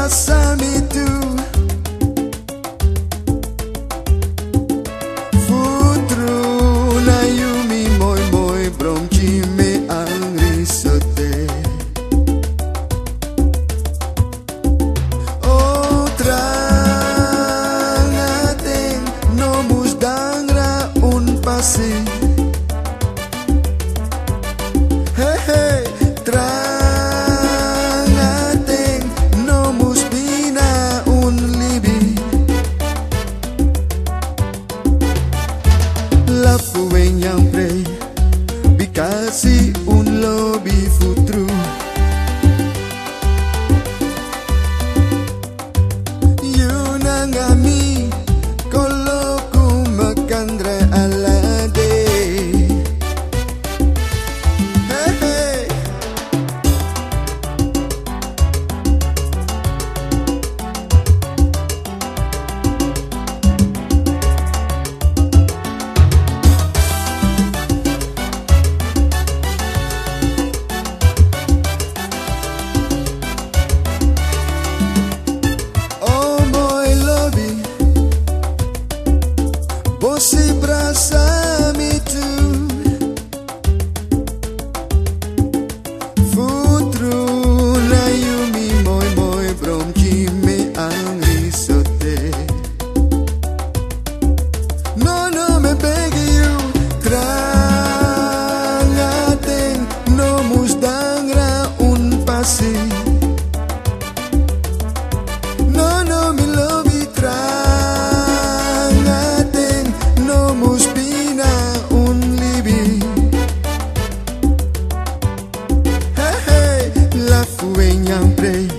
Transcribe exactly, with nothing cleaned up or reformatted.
bracciami tu. Futru na yumi moi moi bronchi me ang risote. O trangating nomus dangra un pasi. Hey hey trangating nomus bina un libi. La fuen yang prey bikasi un lobby futru. Yunangami koloku makandra alade. Hey hey Você bracciami tu. Futru na yumi moi moi bronchi me ang risote. No no me begi you trangating nomus dangra un pasi. No no me lobi trangating nomus bina un libi. Hey hey la fuen yang prey